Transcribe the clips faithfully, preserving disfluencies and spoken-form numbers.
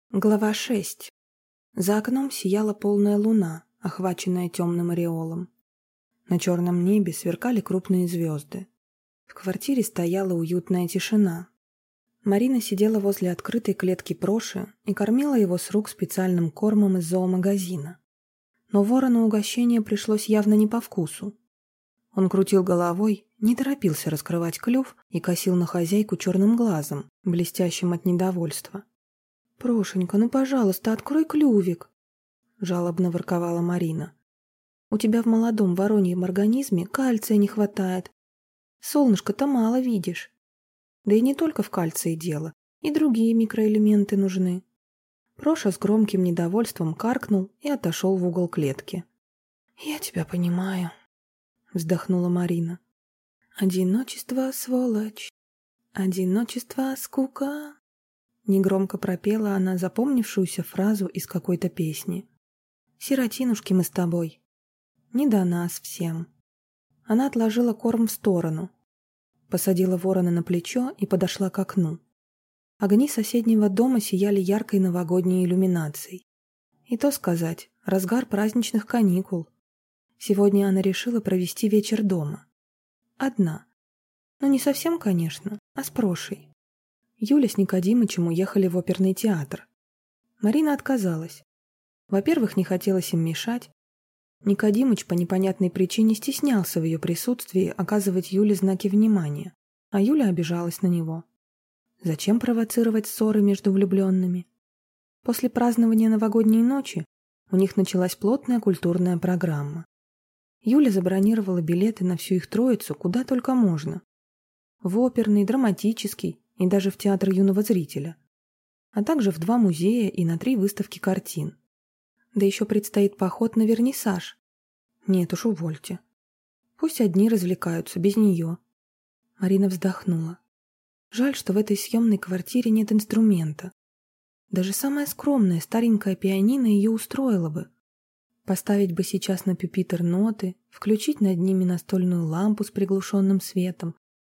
Глава шесть. За окном сияла полная луна, охваченная темным ореолом. На черном небе сверкали крупные звезды. В квартире стояла уютная тишина. Марина сидела возле открытой клетки Проши и кормила его с рук специальным кормом из зоомагазина. Но ворону угощение пришлось явно не по вкусу. Он крутил головой, не торопился раскрывать клюв и косил на хозяйку черным глазом, блестящим от недовольства. «Прошенька, ну, пожалуйста, открой клювик!» — жалобно ворковала Марина. «У тебя в молодом вороньем организме кальция не хватает. Солнышко-то мало видишь. Да и не только в кальции дело, и другие микроэлементы нужны». Проша с громким недовольством каркнул и отошел в угол клетки. «Я тебя понимаю», — вздохнула Марина. «Одиночество, сволочь, одиночество, скука». Негромко пропела она запомнившуюся фразу из какой-то песни. «Сиротинушки мы с тобой. Не до нас всем». Она отложила корм в сторону, посадила ворона на плечо и подошла к окну. Огни соседнего дома сияли яркой новогодней иллюминацией. И то сказать, разгар праздничных каникул. Сегодня она решила провести вечер дома. Одна. Но не совсем, конечно, а с Прошей. Юля с Никодимычем уехали в оперный театр. Марина отказалась. Во-первых, не хотелось им мешать. Никодимыч по непонятной причине стеснялся в ее присутствии оказывать Юле знаки внимания, а Юля обижалась на него. Зачем провоцировать ссоры между влюбленными? После празднования новогодней ночи у них началась плотная культурная программа. Юля забронировала билеты на всю их троицу куда только можно. В оперный, драматический и даже в театр юного зрителя, а также в два музея и на три выставки картин. Да еще предстоит поход на вернисаж. Нет уж, увольте. Пусть одни развлекаются без нее. Марина вздохнула. Жаль, что в этой съемной квартире нет инструмента. Даже самая скромная старенькая пианино ее устроила бы. Поставить бы сейчас на пюпитр ноты, включить над ними настольную лампу с приглушенным светом.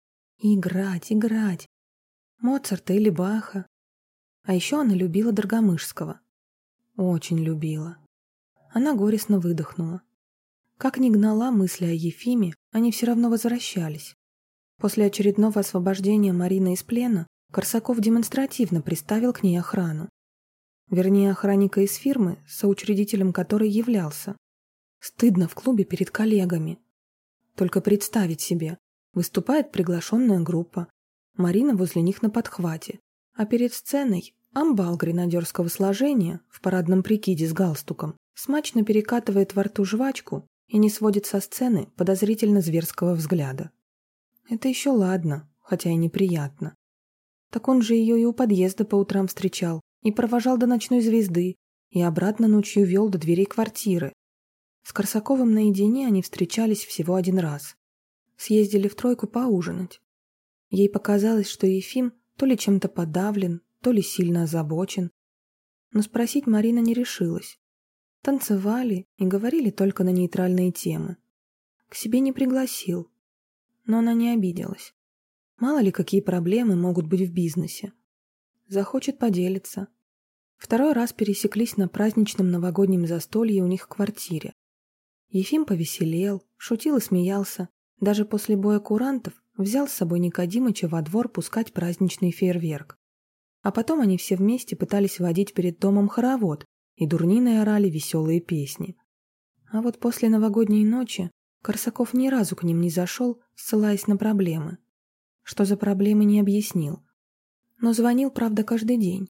И играть, играть. Моцарта или Баха. А еще она любила Драгомышского. Очень любила. Она горестно выдохнула. Как ни гнала мысли о Ефиме, они все равно возвращались. После очередного освобождения Марины из плена Корсаков демонстративно приставил к ней охрану. Вернее, охранника из фирмы, соучредителем которой являлся. Стыдно в клубе перед коллегами. Только представить себе, выступает приглашенная группа, Марина возле них на подхвате, а перед сценой амбал гренадерского сложения в парадном прикиде с галстуком смачно перекатывает во рту жвачку и не сводит со сцены подозрительно зверского взгляда. Это еще ладно, хотя и неприятно. Так он же ее и у подъезда по утрам встречал, и провожал до ночной звезды, и обратно ночью вел до дверей квартиры. С Корсаковым наедине они встречались всего один раз. Съездили в тройку поужинать. Ей показалось, что Ефим то ли чем-то подавлен, то ли сильно озабочен. Но спросить Марина не решилась. Танцевали и говорили только на нейтральные темы. К себе не пригласил. Но она не обиделась. Мало ли какие проблемы могут быть в бизнесе. Захочет поделиться. Второй раз пересеклись на праздничном новогоднем застолье у них в квартире. Ефим повеселел, шутил и смеялся. Даже после боя курантов взял с собой Никодимыча во двор пускать праздничный фейерверк. А потом они все вместе пытались водить перед домом хоровод и дурниной орали веселые песни. А вот после новогодней ночи Корсаков ни разу к ним не зашел, ссылаясь на проблемы. Что за проблемы, не объяснил. Но звонил, правда, каждый день.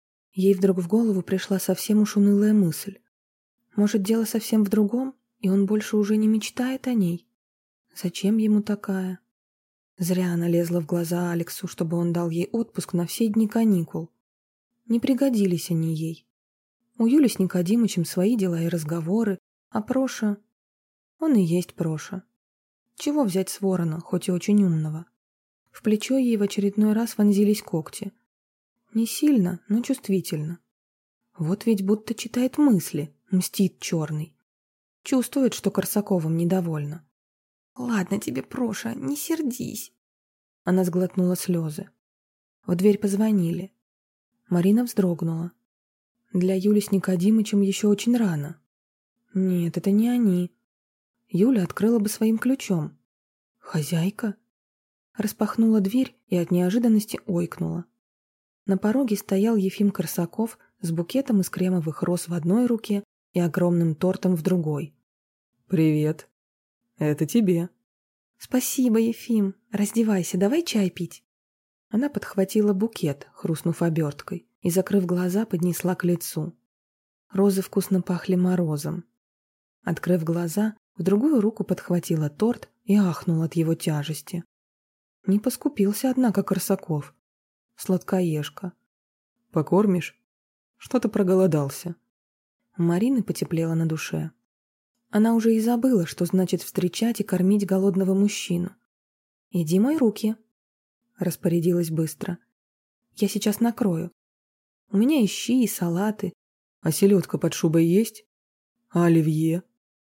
Ей вдруг в голову пришла совсем уж унылая мысль. Может, дело совсем в другом, и он больше уже не мечтает о ней? Зачем ему такая? Зря она лезла в глаза Алексу, чтобы он дал ей отпуск на все дни каникул. Не пригодились они ей. У Юли с Никодимычем свои дела и разговоры, а Проша... Он и есть Проша. Чего взять с ворона, хоть и очень умного? В плечо ей в очередной раз вонзились когти. Не сильно, но чувствительно. Вот ведь будто читает мысли, мстит черный. Чувствует, что Корсаковым недовольна. «Ладно тебе, Проша, не сердись». Она сглотнула слезы. В дверь позвонили. Марина вздрогнула. Для Юли с Никодимычем еще очень рано. Нет, это не они. Юля открыла бы своим ключом. Хозяйка? Распахнула дверь и от неожиданности ойкнула. На пороге стоял Ефим Корсаков с букетом из кремовых роз в одной руке и огромным тортом в другой. «Привет. Это тебе». «Спасибо, Ефим. Раздевайся, давай чай пить». Она подхватила букет, хрустнув оберткой, и, закрыв глаза, поднесла к лицу. Розы вкусно пахли морозом. Открыв глаза, в другую руку подхватила торт и ахнула от его тяжести. Не поскупился, однако, Корсаков. Сладкоежка. «Покормишь? Что-то проголодался». У Марины потеплело на душе. Она уже и забыла, что значит встречать и кормить голодного мужчину. «Иди мой руки», — распорядилась быстро. «Я сейчас накрою. У меня и щи, и салаты. А селедка под шубой есть? А оливье?»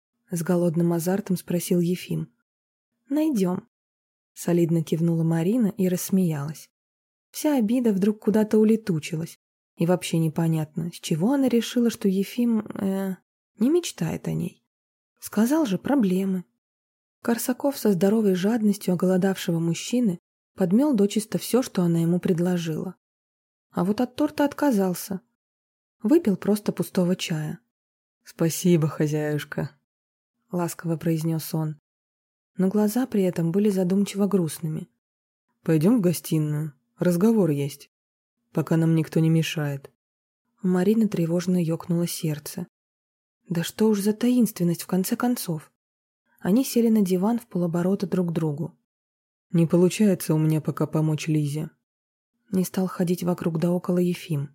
С голодным азартом спросил Ефим. «Найдем», — солидно кивнула Марина и рассмеялась. Вся обида вдруг куда-то улетучилась. И вообще непонятно, с чего она решила, что Ефим, э, не мечтает о ней. Сказал же, проблемы. Корсаков со здоровой жадностью оголодавшего мужчины подмел дочисто все, что она ему предложила. А вот от торта отказался. Выпил просто пустого чая. «Спасибо, хозяюшка», — ласково произнес он. Но глаза при этом были задумчиво грустными. «Пойдем в гостиную. Разговор есть. Пока нам никто не мешает». У Марины тревожно ёкнуло сердце. Да что уж за таинственность в конце концов. Они сели на диван в полоборота друг к другу. «Не получается у меня пока помочь Лизе». Не стал ходить вокруг да около Ефим.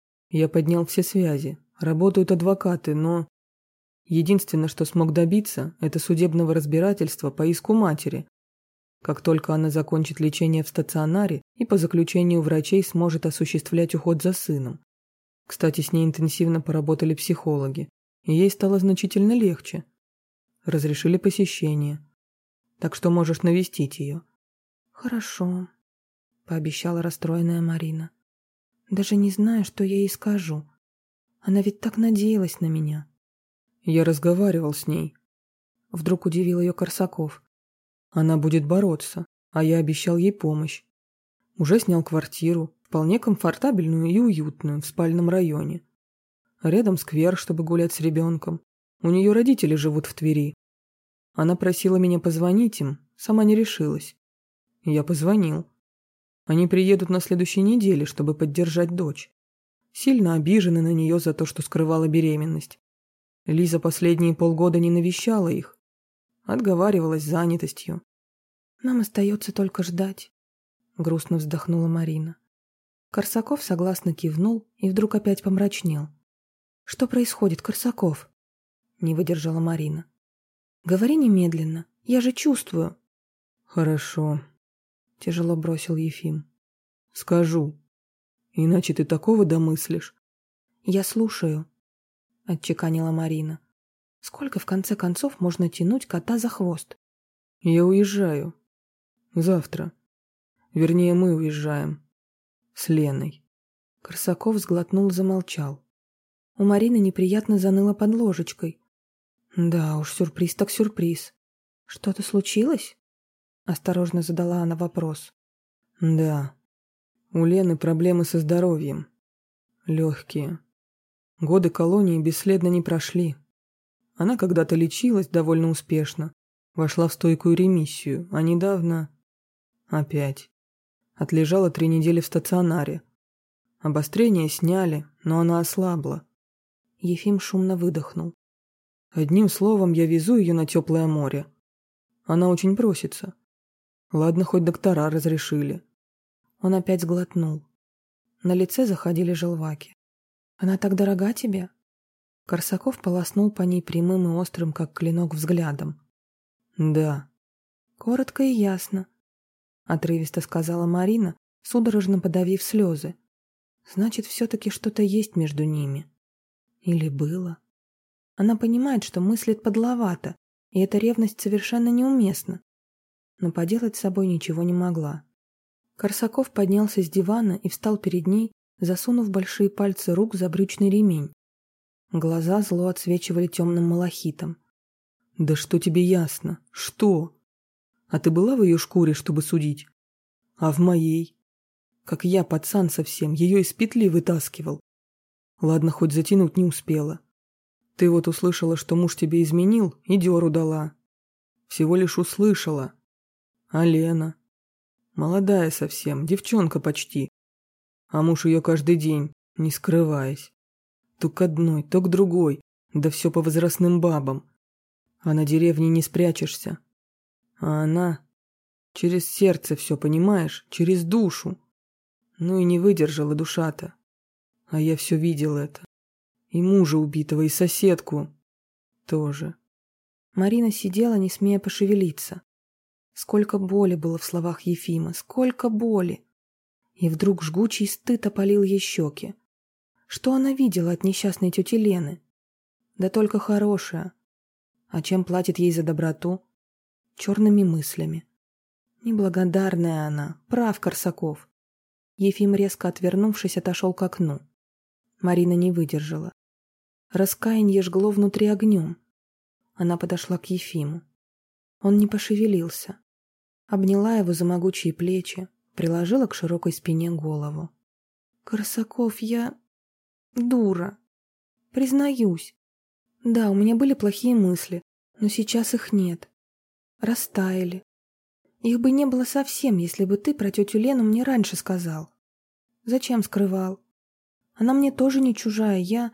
«Я поднял все связи. Работают адвокаты, но... Единственное, что смог добиться, это судебного разбирательства по иску матери. Как только она закончит лечение в стационаре и по заключению врачей сможет осуществлять уход за сыном. Кстати, с ней интенсивно поработали психологи, и ей стало значительно легче. Разрешили посещение. Так что можешь навестить ее». «Хорошо», — пообещала расстроенная Марина. «Даже не знаю, что я ей скажу. Она ведь так надеялась на меня». «Я разговаривал с ней». Вдруг удивил ее Корсаков. «Она будет бороться, а я обещал ей помощь. Уже снял квартиру, вполне комфортабельную и уютную, в спальном районе. Рядом сквер, чтобы гулять с ребенком. У нее родители живут в Твери. Она просила меня позвонить им, сама не решилась. Я позвонил. Они приедут на следующей неделе, чтобы поддержать дочь. Сильно обижены на нее за то, что скрывала беременность. Лиза последние полгода не навещала их. Отговаривалась занятостью. «Нам остается только ждать», — грустно вздохнула Марина. Корсаков согласно кивнул и вдруг опять помрачнел. «Что происходит, Корсаков?» — не выдержала Марина. «Говори немедленно, я же чувствую». «Хорошо», — тяжело бросил Ефим. «Скажу. Иначе ты такого домыслишь». «Я слушаю», — отчеканила Марина. «Сколько в конце концов можно тянуть кота за хвост?» «Я уезжаю. Завтра. Вернее, мы уезжаем. С Леной». Корсаков сглотнул, замолчал. У Марины неприятно заныло под ложечкой. Да уж, сюрприз так сюрприз. «Что-то случилось?» — осторожно задала она вопрос. «Да. У Лены проблемы со здоровьем. Легкие. Годы колонии бесследно не прошли. Она когда-то лечилась довольно успешно, вошла в стойкую ремиссию, а недавно... Опять. Отлежала три недели в стационаре. Обострение сняли, но она ослабла». Ефим шумно выдохнул. «Одним словом, я везу ее на теплое море. Она очень просится. Ладно, хоть доктора разрешили». Он опять сглотнул. На лице заходили желваки. «Она так дорога тебе?» Корсаков полоснул по ней прямым и острым, как клинок, взглядом. «Да». «Коротко и ясно», — отрывисто сказала Марина, судорожно подавив слезы. «Значит, все-таки что-то есть между ними. Или было?» Она понимает, что мыслит подловато, и эта ревность совершенно неуместна. Но поделать с собой ничего не могла. Корсаков поднялся с дивана и встал перед ней, засунув большие пальцы рук за брючный ремень. Глаза зло отсвечивали темным малахитом. «Да что тебе ясно? Что? А ты была в ее шкуре, чтобы судить? А в моей? Как я, пацан совсем, ее из петли вытаскивал. Ладно, хоть затянуть не успела. Ты вот услышала, что муж тебе изменил, и дёру дала. Всего лишь услышала. А Лена? Молодая совсем, девчонка почти. А муж ее каждый день, не скрываясь. То к одной, то к другой, да все по возрастным бабам. А на деревне не спрячешься. А она... Через сердце все, понимаешь? Через душу. Ну и не выдержала душа-то. А я все видел это. И мужа убитого, и соседку тоже. Марина сидела, не смея пошевелиться. Сколько боли было в словах Ефима, сколько боли! И вдруг жгучий стыд опалил ей щеки. Что она видела от несчастной тети Лены? Да только хорошее. А чем платит ей за доброту? Черными мыслями. Неблагодарная она, прав Корсаков. Ефим, резко отвернувшись, отошел к окну. Марина не выдержала. Раскаяние жгло внутри огнем. Она подошла к Ефиму. Он не пошевелился. Обняла его за могучие плечи, приложила к широкой спине голову. «Корсаков, я... дура. Признаюсь. Да, у меня были плохие мысли, но сейчас их нет. Растаяли. Их бы не было совсем, если бы ты про тетю Лену мне раньше сказал. Зачем скрывал? Она мне тоже не чужая, я...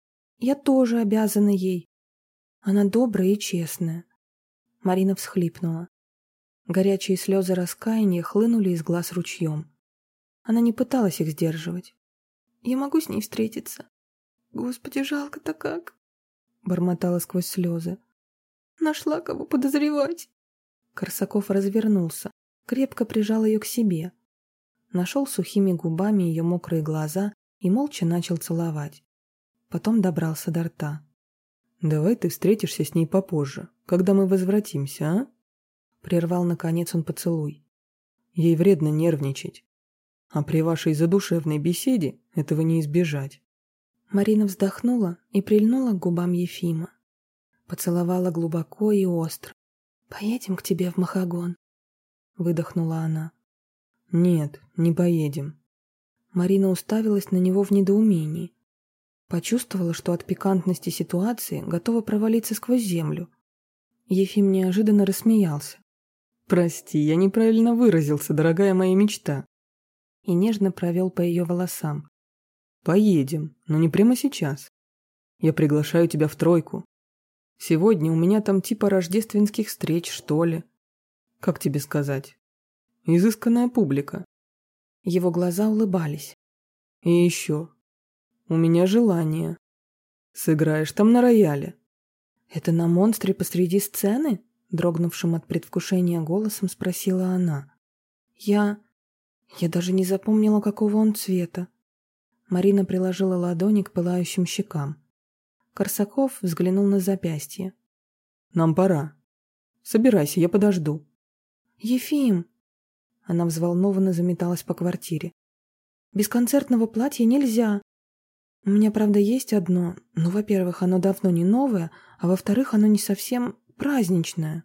Я тоже обязана ей. Она добрая и честная». Марина всхлипнула. Горячие слезы раскаяния хлынули из глаз ручьем. Она не пыталась их сдерживать. «Я могу с ней встретиться? Господи, жалко-то как!» Бормотала сквозь слезы. «Нашла кого подозревать!» Корсаков развернулся, крепко прижал ее к себе. Нашел сухими губами ее мокрые глаза и молча начал целовать. Потом добрался до рта. «Давай ты встретишься с ней попозже, когда мы возвратимся, а?» Прервал, наконец, он поцелуй. «Ей вредно нервничать. А при вашей задушевной беседе этого не избежать». Марина вздохнула и прильнула к губам Ефима. Поцеловала глубоко и остро. «Поедем к тебе в Махагон?» Выдохнула она. «Нет, не поедем». Марина уставилась на него в недоумении. Почувствовала, что от пикантности ситуации готова провалиться сквозь землю. Ефим неожиданно рассмеялся. «Прости, я неправильно выразился, дорогая моя мечта». И нежно провел по ее волосам. «Поедем, но не прямо сейчас. Я приглашаю тебя в тройку. Сегодня у меня там типа рождественских встреч, что ли. Как тебе сказать? Изысканная публика». Его глаза улыбались. «И еще. У меня желание. Сыграешь там на рояле». «Это на монстре посреди сцены?» Дрогнувшим от предвкушения голосом спросила она. «Я... я даже не запомнила, какого он цвета». Марина приложила ладони к пылающим щекам. Корсаков взглянул на запястье. «Нам пора. Собирайся, я подожду». «Ефим!» Она взволнованно заметалась по квартире. «Без концертного платья нельзя. У меня, правда, есть одно, но, во-первых, оно давно не новое, а во-вторых, оно не совсем праздничное».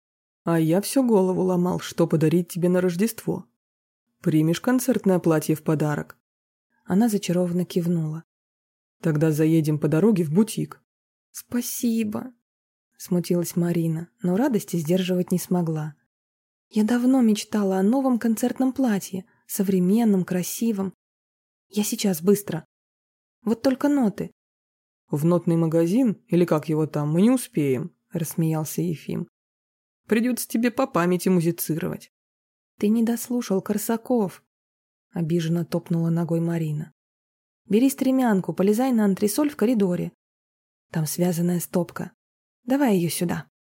«А я всю голову ломал, что подарить тебе на Рождество. Примешь концертное платье в подарок?» Она зачарованно кивнула. «Тогда заедем по дороге в бутик». «Спасибо», — смутилась Марина, но радости сдерживать не смогла. «Я давно мечтала о новом концертном платье, современном, красивом. Я сейчас, быстро. Вот только ноты». «В нотный магазин, или как его там, мы не успеем», — рассмеялся Ефим. «Придется тебе по памяти музицировать». «Ты не дослушал, Корсаков», — обиженно топнула ногой Марина. «Бери стремянку, полезай на антресоль в коридоре. Там связанная стопка. Давай ее сюда».